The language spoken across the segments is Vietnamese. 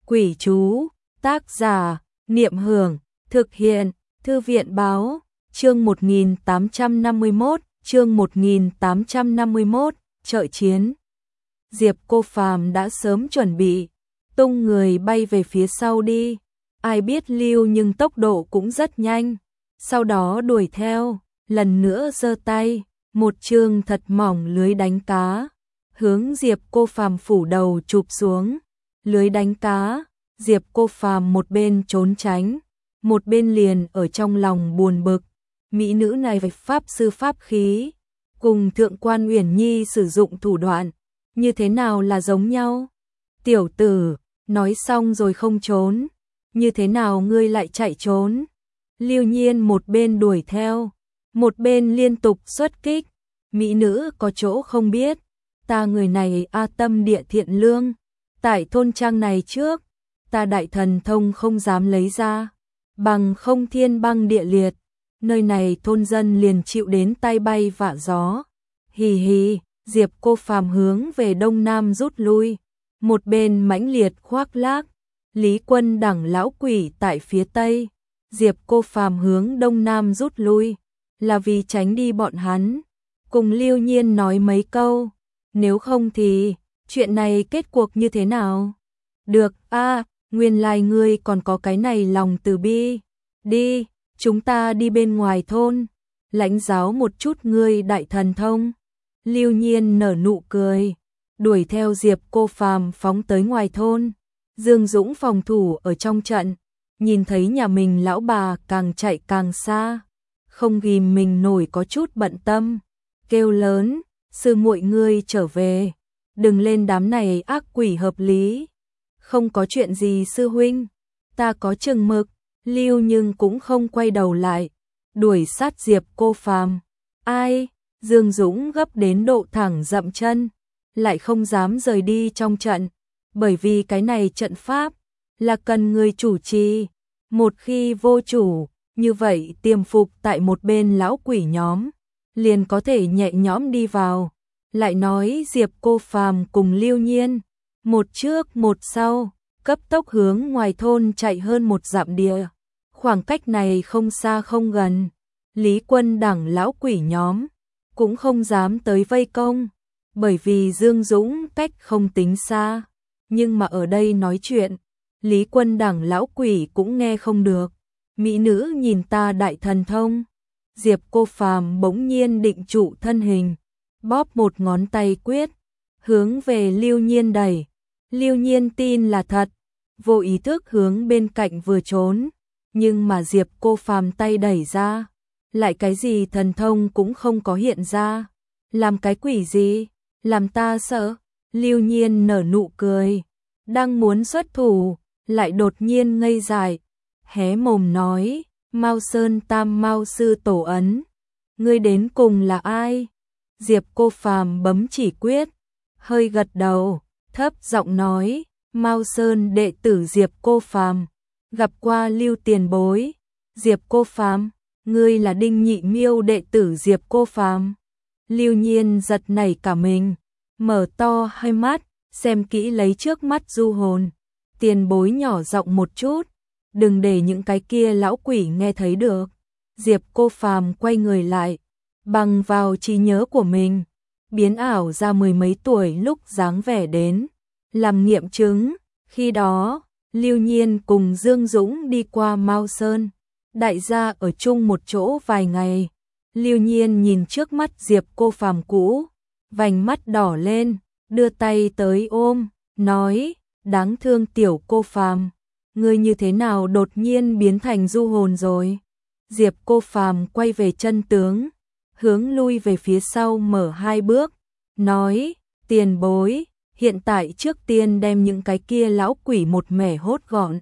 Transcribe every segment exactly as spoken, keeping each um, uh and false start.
Quỷ chú, tác giả, Niệm Hưởng, thực hiện, Thư viện Báo, chương một nghìn tám trăm năm mươi mốt, chương một nghìn tám trăm năm mươi mốt, trợ chiến. Diệp Cô Phàm đã sớm chuẩn bị, tung người bay về phía sau đi, ai biết lưu nhưng tốc độ cũng rất nhanh, sau đó đuổi theo, lần nữa giơ tay, một chương thật mỏng lưới đánh cá, hướng Diệp Cô Phàm phủ đầu chụp xuống. Lưới đánh cá, Diệp Cô Phàm một bên trốn tránh, một bên liền ở trong lòng buồn bực, mỹ nữ này vạch pháp sư pháp khí, cùng thượng quan Uyển Nhi sử dụng thủ đoạn, như thế nào là giống nhau? Tiểu tử, nói xong rồi không trốn, như thế nào ngươi lại chạy trốn? Lưu Nhiên một bên đuổi theo, một bên liên tục xuất kích, mỹ nữ có chỗ không biết, ta người này a tâm địa thiện lương. Tại thôn trang này trước, ta đại thần thông không dám lấy ra, bằng không thiên băng địa liệt, nơi này thôn dân liền chịu đến tai bay vạ gió. Hì hì, Diệp Cô Phàm hướng về đông nam rút lui, một bên mãnh liệt khoác lác, Lý Quân đẳng lão quỷ tại phía tây, Diệp Cô Phàm hướng đông nam rút lui, là vì tránh đi bọn hắn, cùng Lưu Nhiên nói mấy câu, nếu không thì chuyện này kết cuộc như thế nào? Được, a, à, nguyên lai ngươi còn có cái này lòng từ bi. Đi, chúng ta đi bên ngoài thôn, lãnh giáo một chút ngươi đại thần thông. Lưu Nhiên nở nụ cười, đuổi theo Diệp Cô Phàm phóng tới ngoài thôn. Dương Dũng phòng thủ ở trong trận, nhìn thấy nhà mình lão bà càng chạy càng xa, không ghìm mình nổi có chút bận tâm, kêu lớn, sư muội ngươi trở về. Đừng lên đám này ác quỷ hợp lý. Không có chuyện gì sư huynh, ta có chừng mực. Lưu nhưng cũng không quay đầu lại, đuổi sát Diệp Cô Phàm. Ai? Dương Dũng gấp đến độ thẳng dậm chân, lại không dám rời đi trong trận, bởi vì cái này trận pháp là cần người chủ trì. Một khi vô chủ, như vậy tiềm phục tại một bên lão quỷ nhóm, liền có thể nhẹ nhõm đi vào. Lại nói Diệp Cô Phàm cùng Lưu Nhiên, một trước một sau, cấp tốc hướng ngoài thôn chạy hơn một dặm địa. Khoảng cách này không xa không gần, Lý Quân đẳng lão quỷ nhóm cũng không dám tới vây công, bởi vì Dương Dũng cách không tính xa, nhưng mà ở đây nói chuyện, Lý Quân đẳng lão quỷ cũng nghe không được. Mỹ nữ nhìn ta đại thần thông. Diệp Cô Phàm bỗng nhiên định trụ thân hình, bóp một ngón tay quyết, hướng về Lưu Nhiên đẩy. Lưu Nhiên tin là thật, vô ý thức hướng bên cạnh vừa trốn, nhưng mà Diệp Cô Phàm tay đẩy ra, lại cái gì thần thông cũng không có hiện ra. Làm cái quỷ gì, làm ta sợ. Lưu Nhiên nở nụ cười, đang muốn xuất thủ, lại đột nhiên ngây dại, hé mồm nói, Mao Sơn Tam Mao sư tổ ấn, ngươi đến cùng là ai? Diệp Cô Phàm bấm chỉ quyết, hơi gật đầu, thấp giọng nói, Mao Sơn đệ tử Diệp Cô Phàm, gặp qua Lưu tiền bối. Diệp Cô Phàm, ngươi là Đinh Nhị Miêu đệ tử Diệp Cô Phàm. Lưu Nhiên giật nảy cả mình, mở to hai mắt, xem kỹ lấy trước mắt du hồn. Tiền bối nhỏ giọng một chút, đừng để những cái kia lão quỷ nghe thấy được. Diệp Cô Phàm quay người lại, bằng vào trí nhớ của mình, biến ảo ra mười mấy tuổi lúc dáng vẻ đến, làm nghiệm chứng. Khi đó, Lưu Nhiên cùng Dương Dũng đi qua Mao Sơn, đại gia ở chung một chỗ vài ngày. Lưu Nhiên nhìn trước mắt Diệp Cô Phàm cũ, vành mắt đỏ lên, đưa tay tới ôm, nói, đáng thương tiểu Cô Phàm, ngươi như thế nào đột nhiên biến thành du hồn rồi? Diệp Cô Phàm quay về chân tướng, hướng lui về phía sau mở hai bước, nói, tiền bối, hiện tại trước tiên đem những cái kia lão quỷ một mẻ hốt gọn.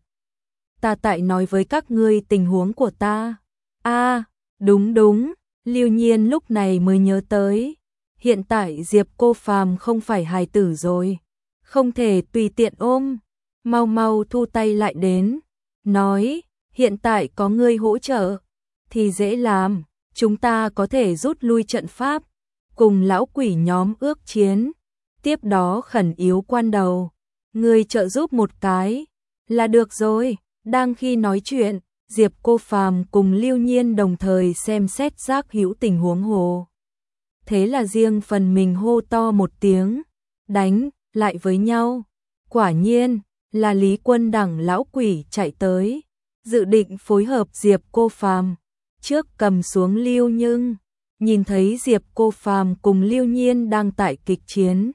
Ta tại nói với các ngươi tình huống của ta. A, à, đúng đúng, Lưu Nhiên lúc này mới nhớ tới, hiện tại Diệp Cô Phàm không phải hài tử rồi, không thể tùy tiện ôm, mau mau thu tay lại đến, nói, hiện tại có ngươi hỗ trợ, thì dễ làm, chúng ta có thể rút lui trận pháp, cùng lão quỷ nhóm ước chiến, tiếp đó khẩn yếu quan đầu, ngươi trợ giúp một cái, Là được rồi, đang khi nói chuyện, Diệp Cô Phàm cùng Lưu Nhiên đồng thời xem xét giác hữu tình huống hồ. Thế là riêng phần mình hô to một tiếng, đánh lại với nhau. Quả nhiên là Lý Quân đẳng lão quỷ chạy tới, dự định phối hợp Diệp Cô Phàm, trước cầm xuống Lưu Nhưng, nhìn thấy Diệp Cô Phàm cùng Lưu Nhiên đang tại kịch chiến.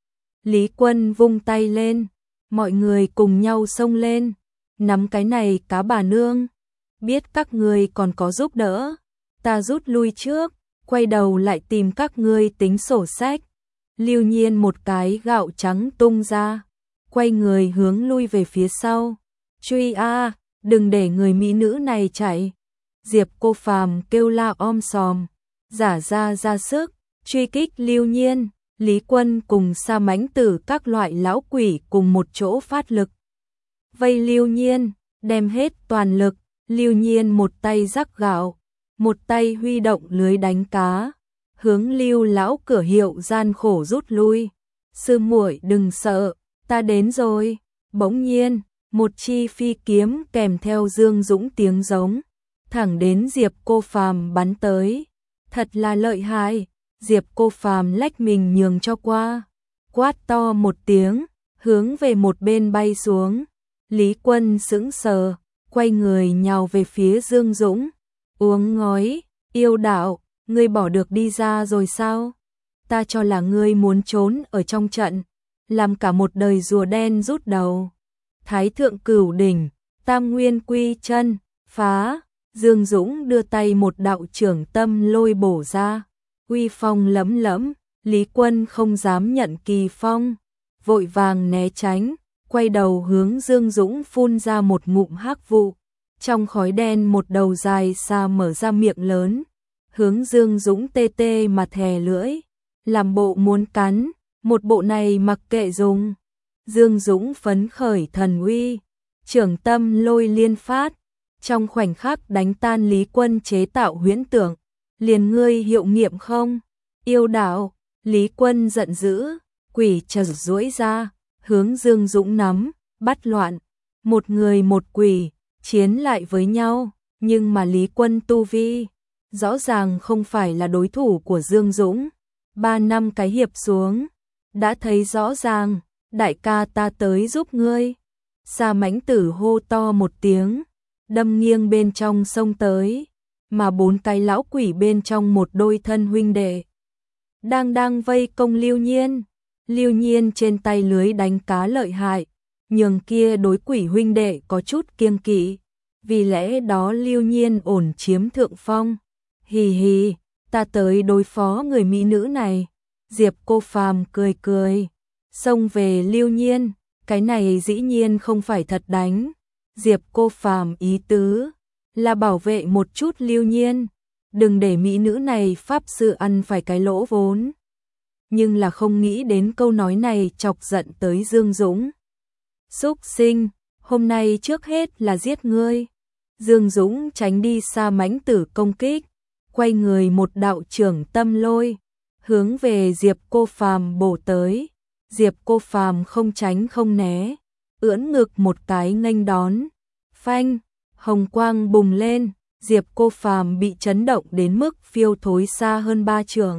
Lý Quân vung tay lên, mọi người cùng nhau xông lên, nắm cái này cá bà nương, biết các ngươi còn có giúp đỡ, ta rút lui trước, quay đầu lại tìm các ngươi tính sổ sách. Lưu Nhiên một cái gạo trắng tung ra, quay người hướng lui về phía sau. Truy a, đừng để người mỹ nữ này chạy. Diệp Cô Phàm kêu la om sòm, giả ra ra sức, truy kích Lưu Nhiên. Lý Quân cùng Sa Mãnh Tử các loại lão quỷ cùng một chỗ phát lực. Vây Lưu Nhiên, đem hết toàn lực, Lưu Nhiên một tay rắc gạo, một tay huy động lưới đánh cá, hướng Lưu lão cửa hiệu gian khổ rút lui. Sư muội đừng sợ, ta đến rồi. Bỗng nhiên, một chi phi kiếm kèm theo Dương Dũng tiếng giống, thẳng đến Diệp Cô Phàm bắn tới. Thật là lợi hại. Diệp Cô Phàm lách mình nhường cho qua, quát to một tiếng, hướng về một bên bay xuống. Lý Quân sững sờ, quay người nhào về phía Dương Dũng. Uống ngói, yêu đạo, ngươi bỏ được đi ra rồi sao? Ta cho là ngươi muốn trốn ở trong trận, làm cả một đời rùa đen rút đầu. Thái thượng cửu đỉnh, tam nguyên quy chân, phá. Dương Dũng đưa tay một đạo trưởng tâm lôi bổ ra. Uy phong lẫm lẫm, Lý Quân không dám nhận kỳ phong, vội vàng né tránh, quay đầu hướng Dương Dũng phun ra một ngụm hắc vụ. Trong khói đen một đầu dài xa mở ra miệng lớn, hướng Dương Dũng tê tê mà thè lưỡi, làm bộ muốn cắn, một bộ này mặc kệ dùng. Dương Dũng phấn khởi thần uy, trưởng tâm lôi liên phát, trong khoảnh khắc đánh tan Lý Quân chế tạo huyễn tưởng. Liền ngươi hiệu nghiệm không? Yêu đạo, Lý Quân giận dữ, quỷ trần duỗi ra, hướng Dương Dũng nắm, bắt loạn. Một người một quỷ, chiến lại với nhau, nhưng mà Lý Quân tu vi, rõ ràng không phải là đối thủ của Dương Dũng. Ba năm cái hiệp xuống, đã thấy rõ ràng, đại ca ta tới giúp ngươi. Sa Mãnh Tử hô to một tiếng, đâm nghiêng bên trong sông tới. Mà bốn cái lão quỷ bên trong một đôi thân huynh đệ đang đang vây công Lưu Nhiên. Lưu Nhiên trên tay lưới đánh cá lợi hại, nhường kia đối quỷ huynh đệ có chút kiêng kỵ, vì lẽ đó Lưu Nhiên ổn chiếm thượng phong. Hì hì, ta tới đối phó người mỹ nữ này. Diệp Cô Phàm cười cười, xông về Lưu Nhiên, cái này dĩ nhiên không phải thật đánh. Diệp Cô Phàm ý tứ là bảo vệ một chút Lưu Nhiên, đừng để mỹ nữ này pháp sư ăn phải cái lỗ vốn. Nhưng là không nghĩ đến câu nói này chọc giận tới Dương Dũng. Súc sinh, hôm nay trước hết là giết ngươi. Dương Dũng tránh đi Sa Mãnh Tử công kích, quay người một đạo trưởng tâm lôi, hướng về Diệp Cô Phàm bổ tới. Diệp Cô Phàm không tránh không né, ưỡn ngực một cái nghênh đón. Phanh, hồng quang bùng lên, Diệp Cô Phàm bị chấn động đến mức phiêu thối xa hơn ba trượng.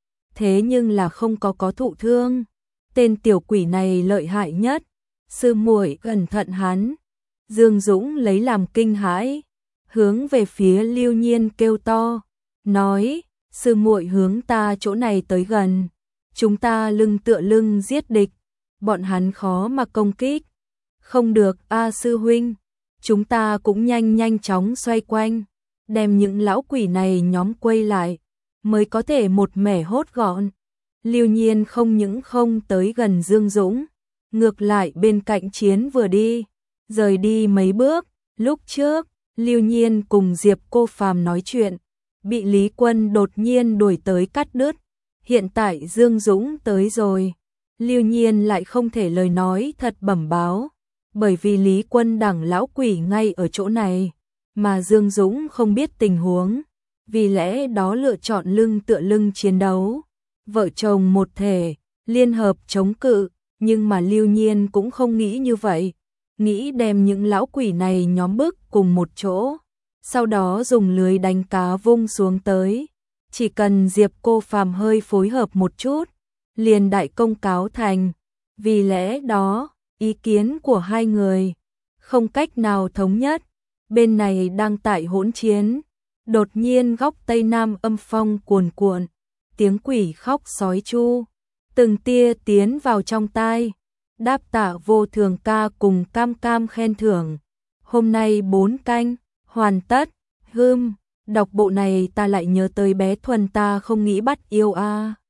Thế nhưng là không có có thụ thương. Tên tiểu quỷ này lợi hại nhất, sư muội cẩn thận hắn. Dương Dũng lấy làm kinh hãi, hướng về phía Lưu Nhiên kêu to, nói: sư muội hướng ta chỗ này tới gần, chúng ta lưng tựa lưng giết địch, bọn hắn khó mà công kích. Không được a sư huynh, chúng ta cũng nhanh nhanh chóng xoay quanh, đem những lão quỷ này nhóm quay lại, mới có thể một mẻ hốt gọn. Lưu Nhiên không những không tới gần Dương Dũng, ngược lại bên cạnh chiến vừa đi, rời đi mấy bước. Lúc trước, Lưu Nhiên cùng Diệp Cô Phàm nói chuyện, bị Lý Quân đột nhiên đuổi tới cắt đứt. Hiện tại Dương Dũng tới rồi, Lưu Nhiên lại không thể lời nói thật bẩm báo, bởi vì Lý Quân đẳng lão quỷ ngay ở chỗ này, mà Dương Dũng không biết tình huống, vì lẽ đó lựa chọn lưng tựa lưng chiến đấu. Vợ chồng một thể, liên hợp chống cự, nhưng mà Lưu Nhiên cũng không nghĩ như vậy. nghĩ đem những lão quỷ này nhóm bức cùng một chỗ, sau đó dùng lưới đánh cá vung xuống tới. Chỉ cần Diệp Cô Phàm hơi phối hợp một chút, liền đại công cáo thành. Vì lẽ đó, ý kiến của hai người không cách nào thống nhất. Bên này đang tại hỗn chiến, đột nhiên góc tây nam âm phong cuồn cuộn, tiếng quỷ khóc sói chu, từng tia tiến vào trong tai. Đáp Tạ Vô Thường ca cùng Cam Cam khen thưởng. Hôm nay bốn canh, hoàn tất. Hưm, đọc bộ này ta lại nhớ tới bé Thuần ta không nghĩ bắt yêu a. À.